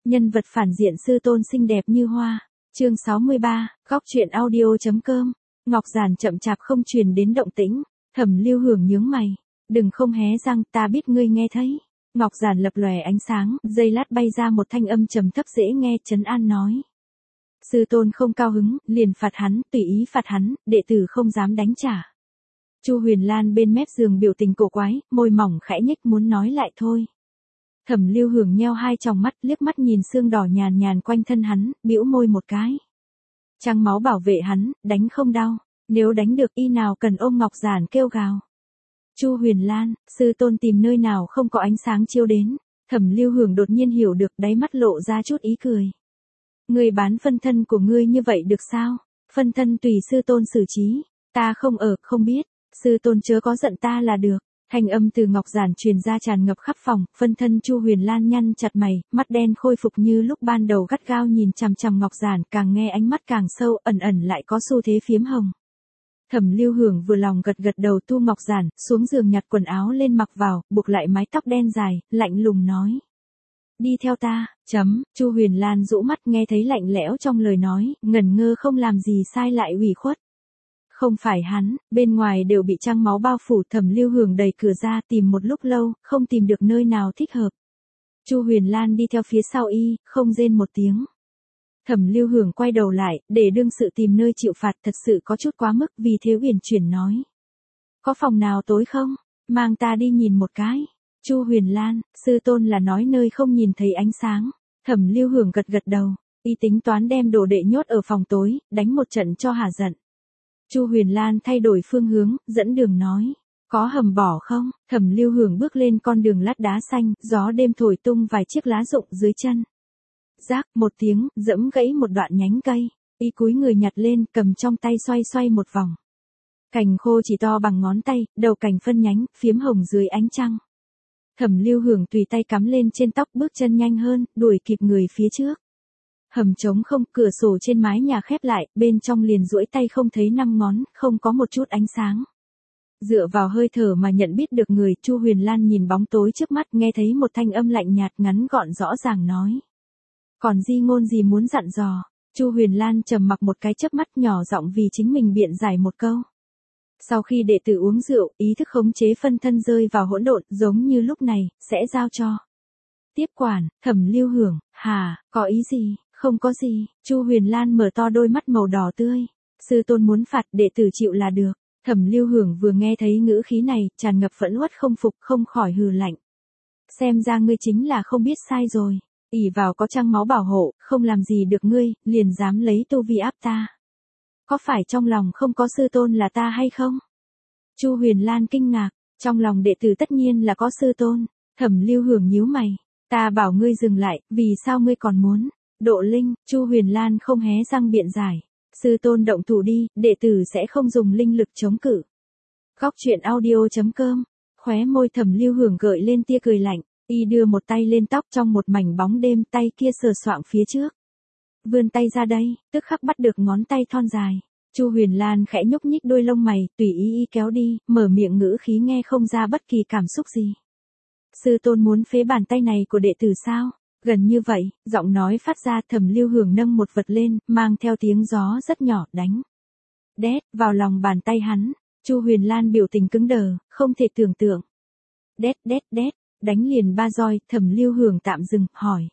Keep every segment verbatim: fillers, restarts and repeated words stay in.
Nhân vật phản diện sư tôn xinh đẹp như hoa. Chương sáu mươi ba, góc truyện audio.com. Ngọc Giản chậm chạp không truyền đến động tĩnh. Thẩm Lưu Hưởng nhướng mày. Đừng không hé răng, ta biết ngươi nghe thấy. Ngọc Giản lập lòe ánh sáng, giây lát bay ra một thanh âm trầm thấp dễ nghe, trấn an nói. Sư tôn không cao hứng, liền phạt hắn, tùy ý phạt hắn, đệ tử không dám đánh trả. Chu Huyền Lan bên mép giường biểu tình cổ quái, môi mỏng khẽ nhếch muốn nói lại thôi. Thẩm Lưu Hưởng nheo hai tròng mắt, liếc mắt nhìn xương đỏ nhàn nhàn quanh thân hắn, bĩu môi một cái. Trăng máu bảo vệ hắn, đánh không đau, nếu đánh được y nào cần ôm Ngọc Giản kêu gào. Chu Huyền Lan, sư tôn tìm nơi nào không có ánh sáng chiếu đến. Thẩm Lưu Hưởng đột nhiên hiểu được, đáy mắt lộ ra chút ý cười. Ngươi bán phân thân của ngươi như vậy được sao? Phân thân tùy sư tôn xử trí, ta không ở, không biết, sư tôn chớ có giận ta là được. Thanh âm từ Ngọc Giản truyền ra tràn ngập khắp phòng, phân thân Chu Huyền Lan nhăn chặt mày, mắt đen khôi phục như lúc ban đầu gắt gao nhìn chằm chằm Ngọc Giản, càng nghe ánh mắt càng sâu, ẩn ẩn lại có xu thế phiếm hồng. Thẩm Lưu Hưởng vừa lòng gật gật đầu tu Ngọc Giản, xuống giường nhặt quần áo lên mặc vào, buộc lại mái tóc đen dài, lạnh lùng nói. Đi theo ta, chấm, Chu Huyền Lan rũ mắt nghe thấy lạnh lẽo trong lời nói, ngẩn ngơ không làm gì sai lại ủy khuất. Không phải hắn, bên ngoài đều bị trăng máu bao phủ. Thẩm Lưu Hưởng đẩy cửa ra tìm một lúc lâu, không tìm được nơi nào thích hợp. Chu Huyền Lan đi theo phía sau y, không rên một tiếng. Thẩm Lưu Hưởng quay đầu lại, để đương sự tìm nơi chịu phạt thật sự có chút quá mức, vì thế uyển chuyển nói. Có phòng nào tối không? Mang ta đi nhìn một cái. Chu Huyền Lan, sư tôn là nói nơi không nhìn thấy ánh sáng. Thẩm Lưu Hưởng gật gật đầu, y tính toán đem đồ đệ nhốt ở phòng tối, đánh một trận cho hả giận. Chu Huyền Lan thay đổi phương hướng, dẫn đường nói. Có hầm bỏ không? Thẩm Lưu Hưởng bước lên con đường lát đá xanh, gió đêm thổi tung vài chiếc lá rụng dưới chân. Rác, một tiếng, dẫm gãy một đoạn nhánh cây. Y cúi người nhặt lên, cầm trong tay xoay xoay một vòng. Cành khô chỉ to bằng ngón tay, đầu cành phân nhánh, phiếm hồng dưới ánh trăng. Thẩm Lưu Hưởng tùy tay cắm lên trên tóc, bước chân nhanh hơn, đuổi kịp người phía trước. Hầm trống không, cửa sổ trên mái nhà khép lại, bên trong liền duỗi tay không thấy năm ngón, không có một chút ánh sáng. Dựa vào hơi thở mà nhận biết được người, Chu Huyền Lan nhìn bóng tối trước mắt, nghe thấy một thanh âm lạnh nhạt ngắn gọn rõ ràng nói. Còn di ngôn gì muốn dặn dò? Chu Huyền Lan trầm mặc một cái chớp mắt, nhỏ giọng vì chính mình biện giải một câu. Sau khi đệ tử uống rượu, ý thức khống chế phân thân rơi vào hỗn độn, giống như lúc này, sẽ giao cho tiếp quản. Thẩm Lưu Hưởng, hà, có ý gì? Không có gì. Chu Huyền Lan mở to đôi mắt màu đỏ tươi. Sư tôn muốn phạt, đệ tử chịu là được. Thẩm Lưu Hưởng vừa nghe thấy ngữ khí này, tràn ngập phẫn uất không phục, không khỏi hừ lạnh. Xem ra ngươi chính là không biết sai rồi. ỷ vào có trăng máu bảo hộ, không làm gì được ngươi, liền dám lấy tu vi áp ta. Có phải trong lòng không có sư tôn là ta hay không? Chu Huyền Lan kinh ngạc, trong lòng đệ tử tất nhiên là có sư tôn. Thẩm Lưu Hưởng nhíu mày, ta bảo ngươi dừng lại, vì sao ngươi còn muốn? Độ linh, Chu Huyền Lan không hé răng biện giải. Sư tôn động thủ đi, đệ tử sẽ không dùng linh lực chống cự. Góc truyện audio.com, khóe môi Thẩm Lưu Hưởng gợi lên tia cười lạnh, y đưa một tay lên tóc trong một mảnh bóng đêm, tay kia sờ soạng phía trước. Vươn tay ra đây, tức khắc bắt được ngón tay thon dài. Chu Huyền Lan khẽ nhúc nhích đôi lông mày, tùy ý y kéo đi, mở miệng ngữ khí nghe không ra bất kỳ cảm xúc gì. Sư tôn muốn phế bàn tay này của đệ tử sao? Gần như vậy, giọng nói phát ra. Thẩm Lưu Hưởng nâng một vật lên, mang theo tiếng gió rất nhỏ, đánh. Đét, vào lòng bàn tay hắn. Chu Huyền Lan biểu tình cứng đờ, không thể tưởng tượng. Đét đét đét, đánh liền ba roi. Thẩm Lưu Hưởng tạm dừng, hỏi.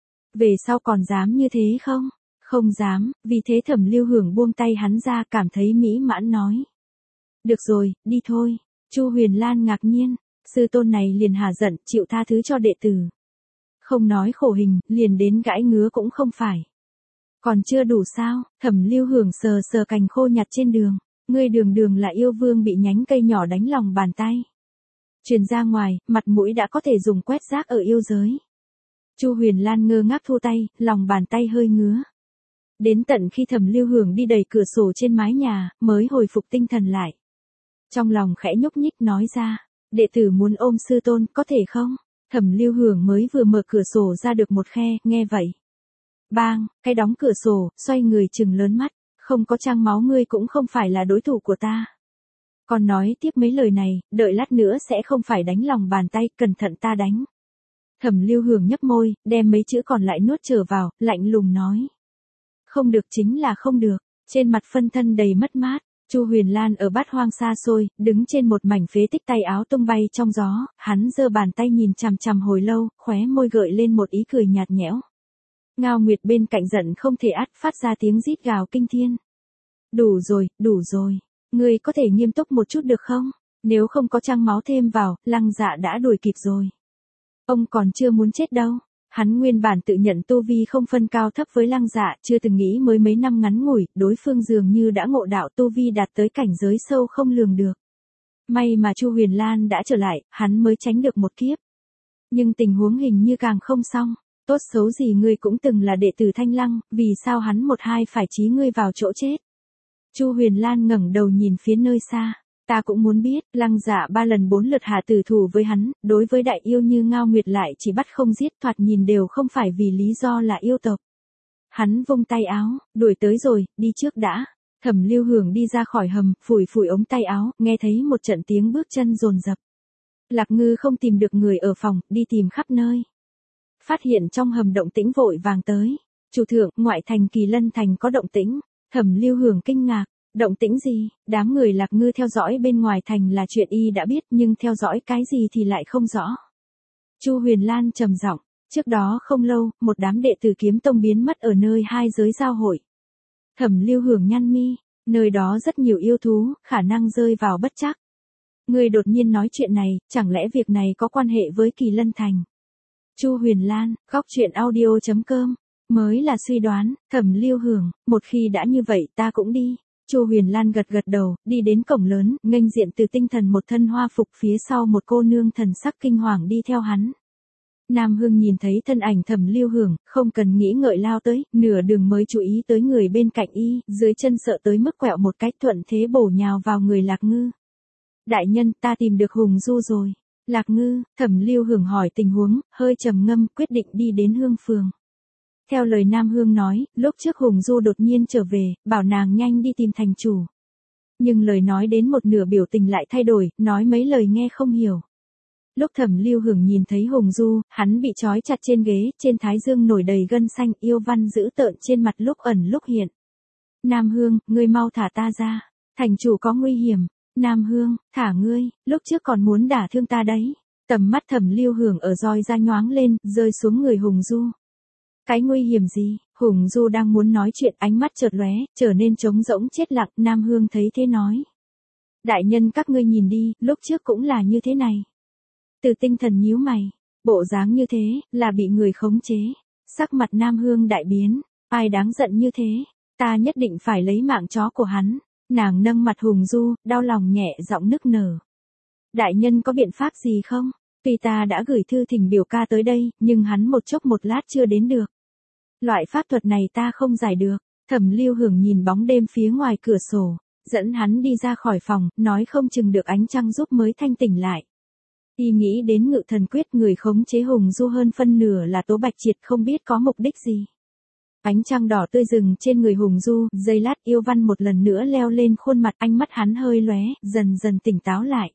Về sau còn dám như thế không? Không dám, vì thế Thẩm Lưu Hưởng buông tay hắn ra, cảm thấy mỹ mãn nói. Được rồi, đi thôi. Chu Huyền Lan ngạc nhiên, sư tôn này liền hả giận, chịu tha thứ cho đệ tử. Không nói khổ hình, liền đến gãi ngứa cũng không phải. Còn chưa đủ sao? Thẩm Lưu Hưởng sờ sờ cành khô nhặt trên đường. Ngươi đường đường là yêu vương bị nhánh cây nhỏ đánh lòng bàn tay. Truyền ra ngoài, mặt mũi đã có thể dùng quét rác ở yêu giới. Chu Huyền Lan ngơ ngác thu tay, lòng bàn tay hơi ngứa. Đến tận khi Thẩm Lưu Hưởng đi đẩy cửa sổ trên mái nhà, mới hồi phục tinh thần lại. Trong lòng khẽ nhúc nhích nói ra, đệ tử muốn ôm sư tôn, có thể không? Thẩm Lưu Hưởng mới vừa mở cửa sổ ra được một khe, nghe vậy. Bang, cái đóng cửa sổ, xoay người trừng lớn mắt, không có trăng máu ngươi cũng không phải là đối thủ của ta. Còn nói tiếp mấy lời này, đợi lát nữa sẽ không phải đánh lòng bàn tay, cẩn thận ta đánh. Thẩm Lưu Hưởng nhấp môi, đem mấy chữ còn lại nuốt trở vào, lạnh lùng nói. Không được chính là không được, trên mặt phân thân đầy mất mát. Chu Huyền Lan ở bát hoang xa xôi, đứng trên một mảnh phế tích, tay áo tung bay trong gió, hắn giơ bàn tay nhìn chằm chằm hồi lâu, khóe môi gợi lên một ý cười nhạt nhẽo. Ngao Nguyệt bên cạnh giận không thể át, phát ra tiếng rít gào kinh thiên. Đủ rồi, đủ rồi, ngươi có thể nghiêm túc một chút được không? Nếu không có trăng máu thêm vào, Lăng Dạ đã đuổi kịp rồi. Ông còn chưa muốn chết đâu. Hắn nguyên bản tự nhận tu vi không phân cao thấp với Lăng Dạ, chưa từng nghĩ mới mấy năm ngắn ngủi, đối phương dường như đã ngộ đạo tu vi đạt tới cảnh giới sâu không lường được. May mà Chu Huyền Lan đã trở lại, hắn mới tránh được một kiếp. Nhưng tình huống hình như càng không xong, tốt xấu gì ngươi cũng từng là đệ tử Thanh Lăng, vì sao hắn một hai phải chí ngươi vào chỗ chết. Chu Huyền Lan ngẩng đầu nhìn phía nơi xa. Ta cũng muốn biết, Lăng Dạ ba lần bốn lượt hạ tử thủ với hắn, đối với đại yêu như Ngao Nguyệt lại chỉ bắt không giết, thoạt nhìn đều không phải vì lý do là yêu tộc. Hắn vung tay áo, đuổi tới rồi, đi trước đã. Thẩm Lưu Hưởng đi ra khỏi hầm, phủi phủi ống tay áo, nghe thấy một trận tiếng bước chân dồn dập. Lạc Ngư không tìm được người ở phòng, đi tìm khắp nơi. Phát hiện trong hầm động tĩnh vội vàng tới. Chủ thượng, ngoại thành Kỳ Lân thành có động tĩnh. Thẩm Lưu Hưởng kinh ngạc. Động tĩnh gì? Đám người Lạc Ngư theo dõi bên ngoài thành là chuyện y đã biết, nhưng theo dõi cái gì thì lại không rõ. Chu Huyền Lan trầm giọng, trước đó không lâu, một đám đệ tử Kiếm Tông biến mất ở nơi hai giới giao hội. Thẩm Lưu Hưởng nhăn mi, nơi đó rất nhiều yêu thú, khả năng rơi vào bất trắc. Người đột nhiên nói chuyện này, chẳng lẽ việc này có quan hệ với Kỳ Lân thành? Chu Huyền Lan, góc truyện audio chấm com, mới là suy đoán. Thẩm Lưu Hưởng, một khi đã như vậy ta cũng đi. Chu Huyền Lan gật gật đầu, đi đến cổng lớn, nghênh diện Từ Tinh Thần một thân hoa phục, phía sau một cô nương thần sắc kinh hoàng đi theo hắn. Nam Hương nhìn thấy thân ảnh Thẩm Lưu Hưởng, không cần nghĩ ngợi lao tới, nửa đường mới chú ý tới người bên cạnh y, dưới chân sợ tới mức quẹo một cách, thuận thế bổ nhào vào người Lạc Ngư. Đại nhân, ta tìm được Hùng Du rồi. Lạc Ngư, Thẩm Lưu Hưởng hỏi tình huống, hơi trầm ngâm, quyết định đi đến Hương Phường. Theo lời Nam Hương nói, lúc trước Hùng Du đột nhiên trở về, bảo nàng nhanh đi tìm thành chủ. Nhưng lời nói đến một nửa biểu tình lại thay đổi, nói mấy lời nghe không hiểu. Lúc Thẩm Lưu Hưởng nhìn thấy Hùng Du, hắn bị trói chặt trên ghế, trên thái dương nổi đầy gân xanh, yêu văn dữ tợn trên mặt lúc ẩn lúc hiện. Nam Hương, ngươi mau thả ta ra, thành chủ có nguy hiểm. Nam Hương, thả ngươi, lúc trước còn muốn đả thương ta đấy. Tầm mắt Thẩm Lưu Hưởng ở roi ra nhoáng lên, rơi xuống người Hùng Du. Cái nguy hiểm gì? Hùng Du đang muốn nói chuyện, ánh mắt chợt lóe, trở nên trống rỗng chết lặng. Nam Hương thấy thế nói. Đại nhân các ngươi nhìn đi, lúc trước cũng là như thế này. Từ Tinh Thần nhíu mày, bộ dáng như thế, là bị người khống chế. Sắc mặt Nam Hương đại biến, ai đáng giận như thế, ta nhất định phải lấy mạng chó của hắn. Nàng nâng mặt Hùng Du, đau lòng nhẹ giọng nức nở. Đại nhân có biện pháp gì không? Tuy ta đã gửi thư thỉnh biểu ca tới đây, nhưng hắn một chốc một lát chưa đến được. Loại pháp thuật này ta không giải được. Thẩm Lưu Hưởng nhìn bóng đêm phía ngoài cửa sổ, dẫn hắn đi ra khỏi phòng, nói không chừng được ánh trăng giúp mới thanh tỉnh lại. Y nghĩ đến Ngự Thần Quyết, người khống chế Hùng Du hơn phân nửa là Tố Bạch Triệt, không biết có mục đích gì. Ánh trăng đỏ tươi rừng trên người Hùng Du, giây lát yêu văn một lần nữa leo lên khuôn mặt, ánh mắt hắn hơi lóe, dần dần tỉnh táo lại.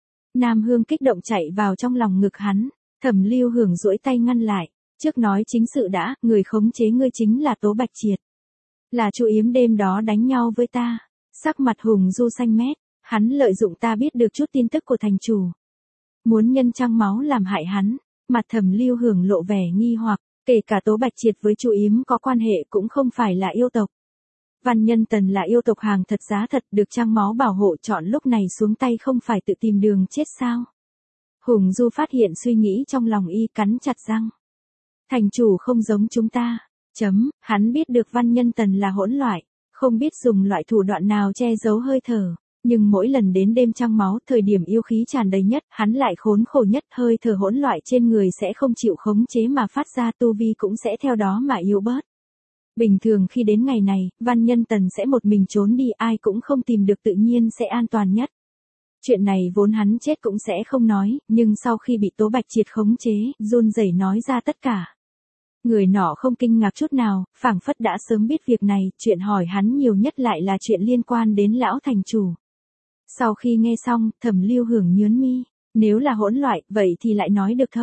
Nam Hương kích động chạy vào trong lòng ngực hắn, Thẩm Lưu Hưởng duỗi tay ngăn lại, trước nói chính sự đã, người khống chế ngươi chính là Tố Bạch Triệt. Là Chu Yếm đêm đó đánh nhau với ta. Sắc mặt Hùng Du xanh mét, hắn lợi dụng ta biết được chút tin tức của thành chủ. Muốn nhân trăng máu làm hại hắn, mặt Thẩm Lưu Hưởng lộ vẻ nghi hoặc. Kể cả Tố Bạch Triệt với Chu Yếm có quan hệ cũng không phải là yêu tộc. Văn Nhân Tần là yêu tộc hàng thật giá thật, được trăng máu bảo hộ, chọn lúc này xuống tay không phải tự tìm đường chết sao? Hùng Du phát hiện suy nghĩ trong lòng y, cắn chặt răng. Thành chủ không giống chúng ta. Chấm, hắn biết được Văn Nhân Tần là hỗn loại, không biết dùng loại thủ đoạn nào che giấu hơi thở. Nhưng mỗi lần đến đêm trăng máu, thời điểm yêu khí tràn đầy nhất, hắn lại khốn khổ nhất, hơi thở hỗn loại trên người sẽ không chịu khống chế mà phát ra, tu vi cũng sẽ theo đó mà yếu bớt. Bình thường khi đến ngày này, Văn Nhân Tần sẽ một mình trốn đi, ai cũng không tìm được, tự nhiên sẽ an toàn nhất. Chuyện này vốn hắn chết cũng sẽ không nói, nhưng sau khi bị Tố Bạch Triệt khống chế, run rẩy nói ra tất cả. Người nọ không kinh ngạc chút nào, phảng phất đã sớm biết việc này, chuyện hỏi hắn nhiều nhất lại là chuyện liên quan đến lão thành chủ. Sau khi nghe xong, Thẩm Lưu Hưởng nhướng mi, nếu là hỗn loại, vậy thì lại nói được thông.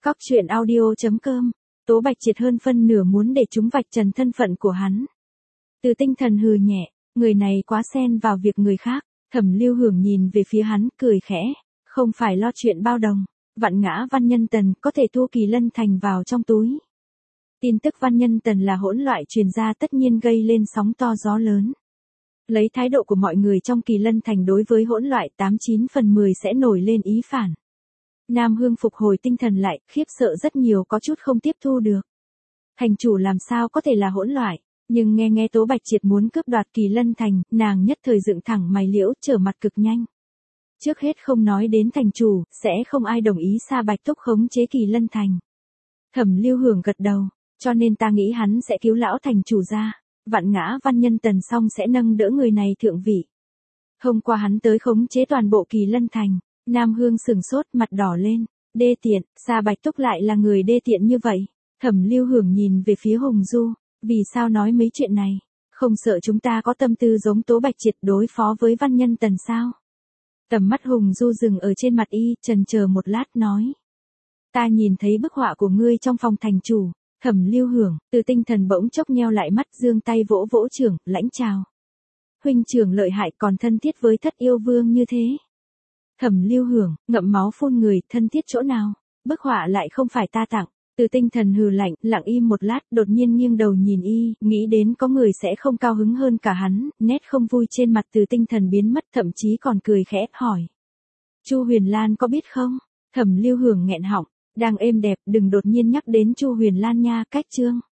Cóc truyện audio chấm com. Tố Bạch Triệt hơn phân nửa muốn để chúng vạch trần thân phận của hắn. Từ Tinh Thần hừ nhẹ, người này quá xen vào việc người khác. Thẩm Lưu Hưởng nhìn về phía hắn, cười khẽ, không phải lo chuyện bao đồng. Vạn ngã Văn Nhân Tần có thể thu Kỳ Lân Thành vào trong túi. Tin tức Văn Nhân Tần là hỗn loạn truyền ra tất nhiên gây lên sóng to gió lớn. Lấy thái độ của mọi người trong Kỳ Lân Thành đối với hỗn loạn tám chín phần mười sẽ nổi lên ý phản. Nam Hương phục hồi tinh thần lại, khiếp sợ rất nhiều, có chút không tiếp thu được. Thành chủ làm sao có thể là hỗn loạn, nhưng nghe nghe Tố Bạch Triệt muốn cướp đoạt Kỳ Lân Thành, nàng nhất thời dựng thẳng mày liễu, trở mặt cực nhanh. Trước hết không nói đến thành chủ, sẽ không ai đồng ý Sa Bạch Túc khống chế Kỳ Lân Thành. Thẩm Lưu Hưởng gật đầu, cho nên ta nghĩ hắn sẽ cứu lão thành chủ ra. Vạn ngã Văn Nhân Tần xong sẽ nâng đỡ người này thượng vị. Hôm qua hắn tới khống chế toàn bộ Kỳ Lân Thành. Nam Hương sừng sốt, mặt đỏ lên. Đê tiện, Sa Bạch Túc lại là người đê tiện như vậy. Thẩm Lưu Hưởng nhìn về phía Hùng Du. Vì sao nói mấy chuyện này? Không sợ chúng ta có tâm tư giống Tố Bạch Triệt đối phó với Văn Nhân Tần sao? Tầm mắt Hùng Du dừng ở trên mặt y, chần chờ một lát nói. Ta nhìn thấy bức họa của ngươi trong phòng thành chủ. Thẩm Lưu Hưởng, Từ Tinh Thần bỗng chốc nheo lại mắt, giương tay vỗ vỗ trưởng, lãnh chào. Huynh trưởng lợi hại, còn thân thiết với Thất Yêu Vương như thế. Thẩm Lưu Hưởng, ngậm máu phun người, thân thiết chỗ nào? Bức họa lại không phải ta tặng. Từ Tinh Thần hừ lạnh, lặng im một lát, đột nhiên nghiêng đầu nhìn y, nghĩ đến có người sẽ không cao hứng hơn cả hắn, nét không vui trên mặt Từ Tinh Thần biến mất, thậm chí còn cười khẽ, hỏi. Chu Huyền Lan có biết không? Thẩm Lưu Hưởng nghẹn họng, đang êm đẹp, đừng đột nhiên nhắc đến Chu Huyền Lan nha, cách chương.